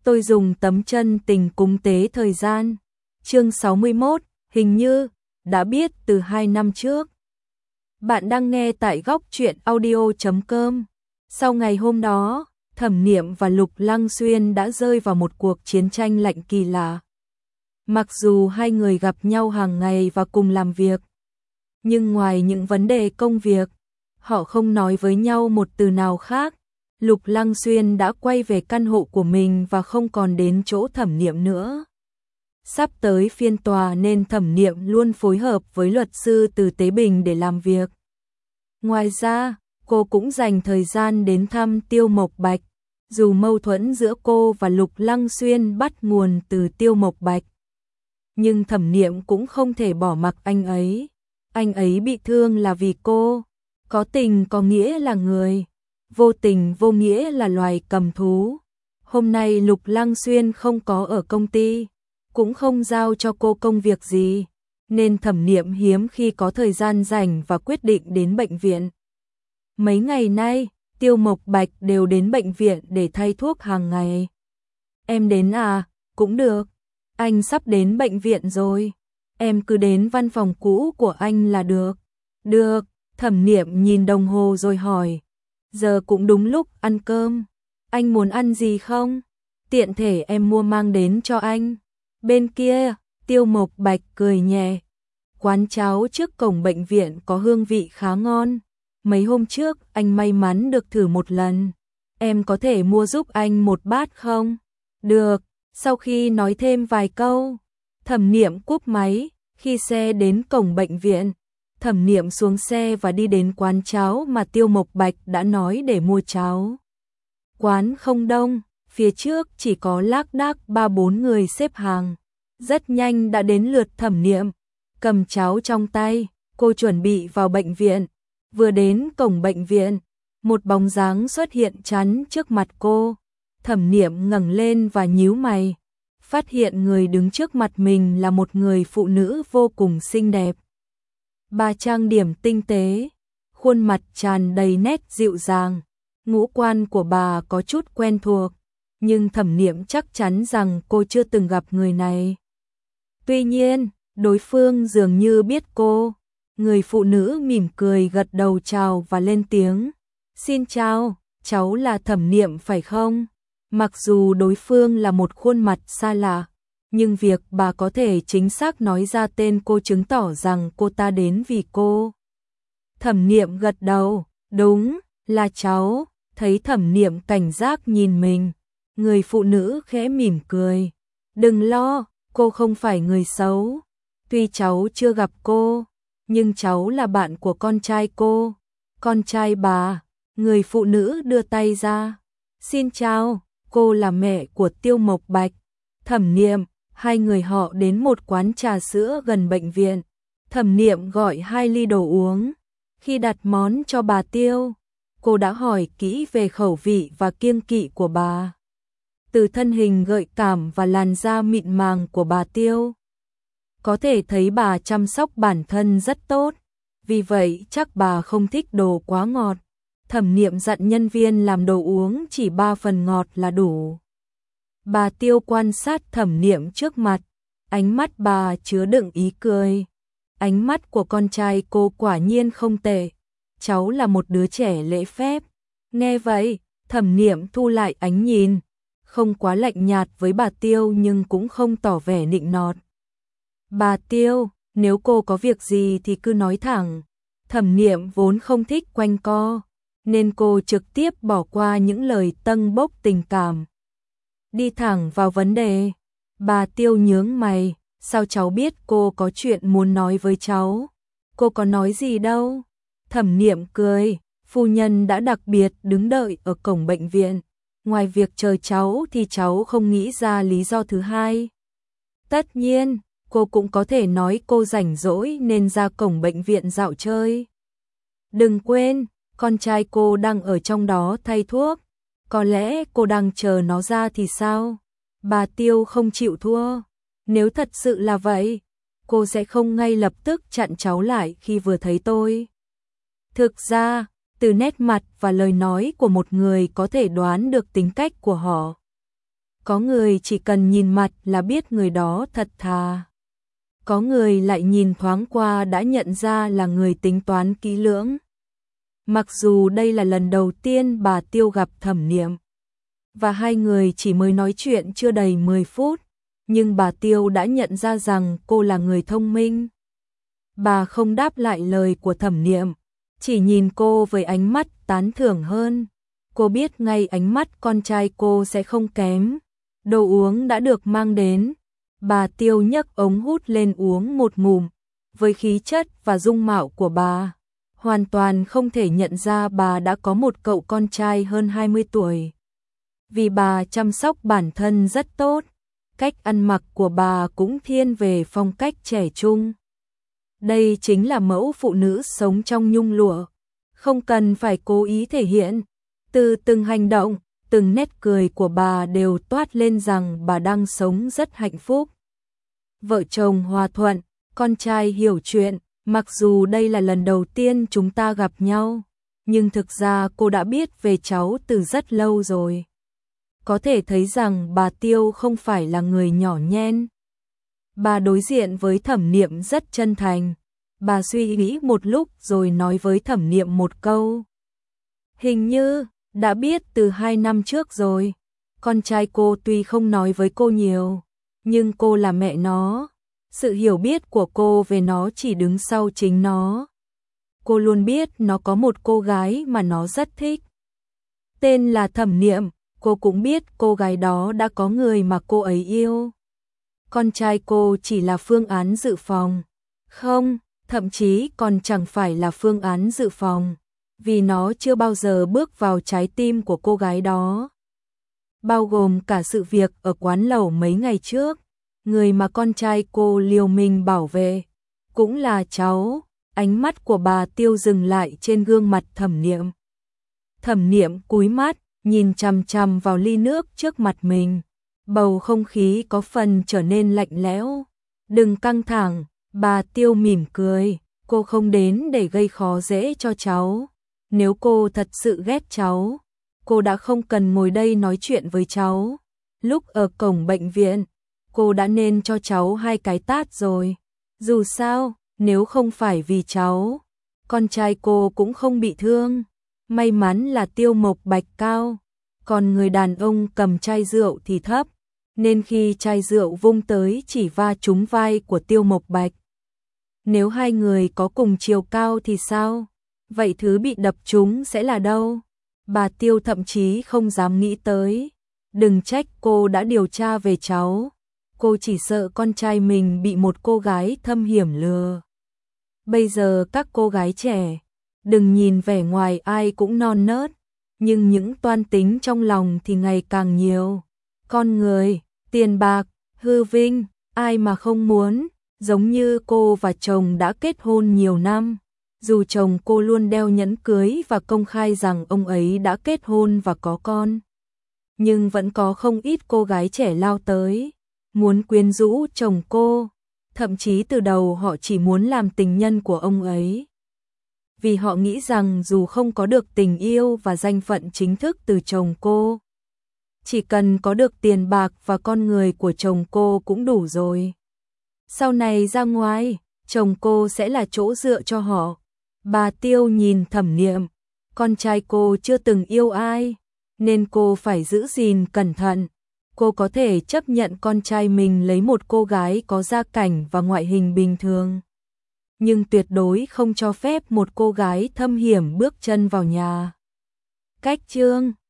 Tôi dùng tấm chân tình cúng tế thời gian. Chương 61, hình như đã biết từ 2 năm trước. Bạn đang nghe tại góc truyện audio.com. Sau ngày hôm đó, Thẩm Niệm và Lục Lăng Xuyên đã rơi vào một cuộc chiến tranh lạnh kỳ lạ. Mặc dù hai người gặp nhau hàng ngày và cùng làm việc, nhưng ngoài những vấn đề công việc, họ không nói với nhau một từ nào khác. Lục Lăng Xuyên đã quay về căn hộ của mình và không còn đến chỗ Thẩm Niệm nữa. Sắp tới phiên tòa nên Thẩm Niệm luôn phối hợp với luật sư từ Tế Bình để làm việc. Ngoài ra, cô cũng dành thời gian đến thăm Tiêu Mộc Bạch, dù mâu thuẫn giữa cô và Lục Lăng Xuyên bắt nguồn từ Tiêu Mộc Bạch. Nhưng Thẩm Niệm cũng không thể bỏ mặc anh ấy. Anh ấy bị thương là vì cô, có tình có nghĩa là người, vô tình vô nghĩa là loài cầm thú. Hôm nay Lục Lăng Xuyên không có ở công ty, cũng không giao cho cô công việc gì, nên Thẩm Niệm hiếm khi có thời gian rảnh và quyết định đến bệnh viện. Mấy ngày nay, Tiêu Mộc Bạch đều đến bệnh viện để thay thuốc hàng ngày. Em đến à? Cũng được. Anh sắp đến bệnh viện rồi. Em cứ đến văn phòng cũ của anh là được. Được. Thẩm Niệm nhìn đồng hồ rồi hỏi. Giờ cũng đúng lúc ăn cơm. Anh muốn ăn gì không? Tiện thể em mua mang đến cho anh. Bên kia, Tiêu Mộc Bạch cười nhẹ. Quán cháo trước cổng bệnh viện có hương vị khá ngon. Mấy hôm trước anh may mắn được thử một lần. Em có thể mua giúp anh một bát không? Được. Sau khi nói thêm vài câu, Thẩm Niệm cúp máy. Khi xe đến cổng bệnh viện, Thẩm Niệm xuống xe và đi đến quán cháo mà Tiêu Mộc Bạch đã nói để mua cháo. Quán không đông, phía trước chỉ có lác đác 3-4 người xếp hàng. Rất nhanh đã đến lượt Thẩm Niệm, cầm cháo trong tay, cô chuẩn bị vào bệnh viện. Vừa đến cổng bệnh viện, một bóng dáng xuất hiện chắn trước mặt cô. Thẩm Niệm ngẩng lên và nhíu mày, phát hiện người đứng trước mặt mình là một người phụ nữ vô cùng xinh đẹp. Bà trang điểm tinh tế, khuôn mặt tràn đầy nét dịu dàng, ngũ quan của bà có chút quen thuộc, nhưng Thẩm Niệm chắc chắn rằng cô chưa từng gặp người này. Tuy nhiên, đối phương dường như biết cô. Người phụ nữ mỉm cười gật đầu chào và lên tiếng. Xin chào, cháu là Thẩm Niệm phải không? Mặc dù đối phương là một khuôn mặt xa lạ, nhưng việc bà có thể chính xác nói ra tên cô chứng tỏ rằng cô ta đến vì cô. Thẩm Niệm gật đầu, đúng, là cháu. Thấy Thẩm Niệm cảnh giác nhìn mình, người phụ nữ khẽ mỉm cười. Đừng lo, cô không phải người xấu. Tuy cháu chưa gặp cô, nhưng cháu là bạn của con trai cô. Con trai bà. Người phụ nữ đưa tay ra. Xin chào, cô là mẹ của Tiêu Mộc Bạch. Thẩm Niệm. Hai người họ đến một quán trà sữa gần bệnh viện. Thẩm Niệm gọi 2 ly đồ uống. Khi đặt món cho bà Tiêu, cô đã hỏi kỹ về khẩu vị và kiêng kỵ của bà. Từ thân hình gợi cảm và làn da mịn màng của bà Tiêu, có thể thấy bà chăm sóc bản thân rất tốt. Vì vậy chắc bà không thích đồ quá ngọt. Thẩm Niệm dặn nhân viên làm đồ uống chỉ 3 phần ngọt là đủ. Bà Tiêu quan sát Thẩm Niệm trước mặt, ánh mắt bà chứa đựng ý cười. Ánh mắt của con trai cô quả nhiên không tệ. Cháu là một đứa trẻ lễ phép. Nghe vậy, Thẩm Niệm thu lại ánh nhìn, không quá lạnh nhạt với bà Tiêu nhưng cũng không tỏ vẻ nịnh nọt. Bà Tiêu, nếu cô có việc gì thì cứ nói thẳng. Thẩm Niệm vốn không thích quanh co, nên cô trực tiếp bỏ qua những lời tâng bốc tình cảm. Đi thẳng vào vấn đề. Bà Tiêu nhướng mày, sao cháu biết cô có chuyện muốn nói với cháu? Cô có nói gì đâu. Thẩm Niệm cười, phu nhân đã đặc biệt đứng đợi ở cổng bệnh viện. Ngoài việc chờ cháu thì cháu không nghĩ ra lý do thứ hai. Tất nhiên, cô cũng có thể nói cô rảnh rỗi nên ra cổng bệnh viện dạo chơi. Đừng quên, con trai cô đang ở trong đó thay thuốc. Có lẽ cô đang chờ nó ra thì sao? Bà Tiêu không chịu thua. Nếu thật sự là vậy, cô sẽ không ngay lập tức chặn cháu lại khi vừa thấy tôi. Thực ra, từ nét mặt và lời nói của một người có thể đoán được tính cách của họ. Có người chỉ cần nhìn mặt là biết người đó thật thà. Có người lại nhìn thoáng qua đã nhận ra là người tính toán kỹ lưỡng. Mặc dù đây là lần đầu tiên bà Tiêu gặp Thẩm Niệm, và hai người chỉ mới nói chuyện chưa đầy 10 phút, nhưng bà Tiêu đã nhận ra rằng cô là người thông minh. Bà không đáp lại lời của Thẩm Niệm, chỉ nhìn cô với ánh mắt tán thưởng hơn. Cô biết ngay ánh mắt con trai cô sẽ không kém. Đồ uống đã được mang đến. Bà Tiêu nhấc ống hút lên uống một ngụm. Với khí chất và dung mạo của bà, hoàn toàn không thể nhận ra bà đã có một cậu con trai hơn 20 tuổi. Vì bà chăm sóc bản thân rất tốt, cách ăn mặc của bà cũng thiên về phong cách trẻ trung. Đây chính là mẫu phụ nữ sống trong nhung lụa, không cần phải cố ý thể hiện. Từ từng hành động, từng nét cười của bà đều toát lên rằng bà đang sống rất hạnh phúc. Vợ chồng hòa thuận, con trai hiểu chuyện, mặc dù đây là lần đầu tiên chúng ta gặp nhau, nhưng thực ra cô đã biết về cháu từ rất lâu rồi. Có thể thấy rằng bà Tiêu không phải là người nhỏ nhen. Bà đối diện với Thẩm Niệm rất chân thành. Bà suy nghĩ một lúc rồi nói với Thẩm Niệm một câu. Hình như đã biết từ 2 năm trước rồi. Con trai cô tuy không nói với cô nhiều, nhưng cô là mẹ nó. Sự hiểu biết của cô về nó chỉ đứng sau chính nó. Cô luôn biết nó có một cô gái mà nó rất thích. Tên là Thẩm Niệm, cô cũng biết cô gái đó đã có người mà cô ấy yêu. Con trai cô chỉ là phương án dự phòng. Không, thậm chí còn chẳng phải là phương án dự phòng, vì nó chưa bao giờ bước vào trái tim của cô gái đó. Bao gồm cả sự việc ở quán lẩu mấy ngày trước, người mà con trai cô liều mình bảo vệ, cũng là cháu. Ánh mắt của bà Tiêu dừng lại trên gương mặt Thẩm Niệm. Thẩm Niệm cúi mắt, nhìn chằm chằm vào ly nước trước mặt mình. Bầu không khí có phần trở nên lạnh lẽo. Đừng căng thẳng, bà Tiêu mỉm cười. Cô không đến để gây khó dễ cho cháu. Nếu cô thật sự ghét cháu, cô đã không cần ngồi đây nói chuyện với cháu. Lúc ở cổng bệnh viện, cô đã nên cho cháu 2 cái tát rồi. Dù sao, nếu không phải vì cháu, con trai cô cũng không bị thương. May mắn là Tiêu Mộc Bạch cao, còn người đàn ông cầm chai rượu thì thấp, nên khi chai rượu vung tới chỉ va trúng vai của Tiêu Mộc Bạch. Nếu hai người có cùng chiều cao thì sao? Vậy thứ bị đập trúng sẽ là đâu? Bà Tiêu thậm chí không dám nghĩ tới. Đừng trách cô đã điều tra về cháu. Cô chỉ sợ con trai mình bị một cô gái thâm hiểm lừa. Bây giờ các cô gái trẻ, đừng nhìn vẻ ngoài ai cũng non nớt, nhưng những toan tính trong lòng thì ngày càng nhiều. Con người, tiền bạc, hư vinh, ai mà không muốn. Giống như cô và chồng đã kết hôn nhiều năm, dù chồng cô luôn đeo nhẫn cưới và công khai rằng ông ấy đã kết hôn và có con, nhưng vẫn có không ít cô gái trẻ lao tới, muốn quyến rũ chồng cô, thậm chí từ đầu họ chỉ muốn làm tình nhân của ông ấy. Vì họ nghĩ rằng dù không có được tình yêu và danh phận chính thức từ chồng cô, chỉ cần có được tiền bạc và con người của chồng cô cũng đủ rồi. Sau này ra ngoài, chồng cô sẽ là chỗ dựa cho họ. Bà Tiêu nhìn Thẩm Niệm, con trai cô chưa từng yêu ai, nên cô phải giữ gìn cẩn thận. Cô có thể chấp nhận con trai mình lấy một cô gái có gia cảnh và ngoại hình bình thường, nhưng tuyệt đối không cho phép một cô gái thâm hiểm bước chân vào nhà. Cách chương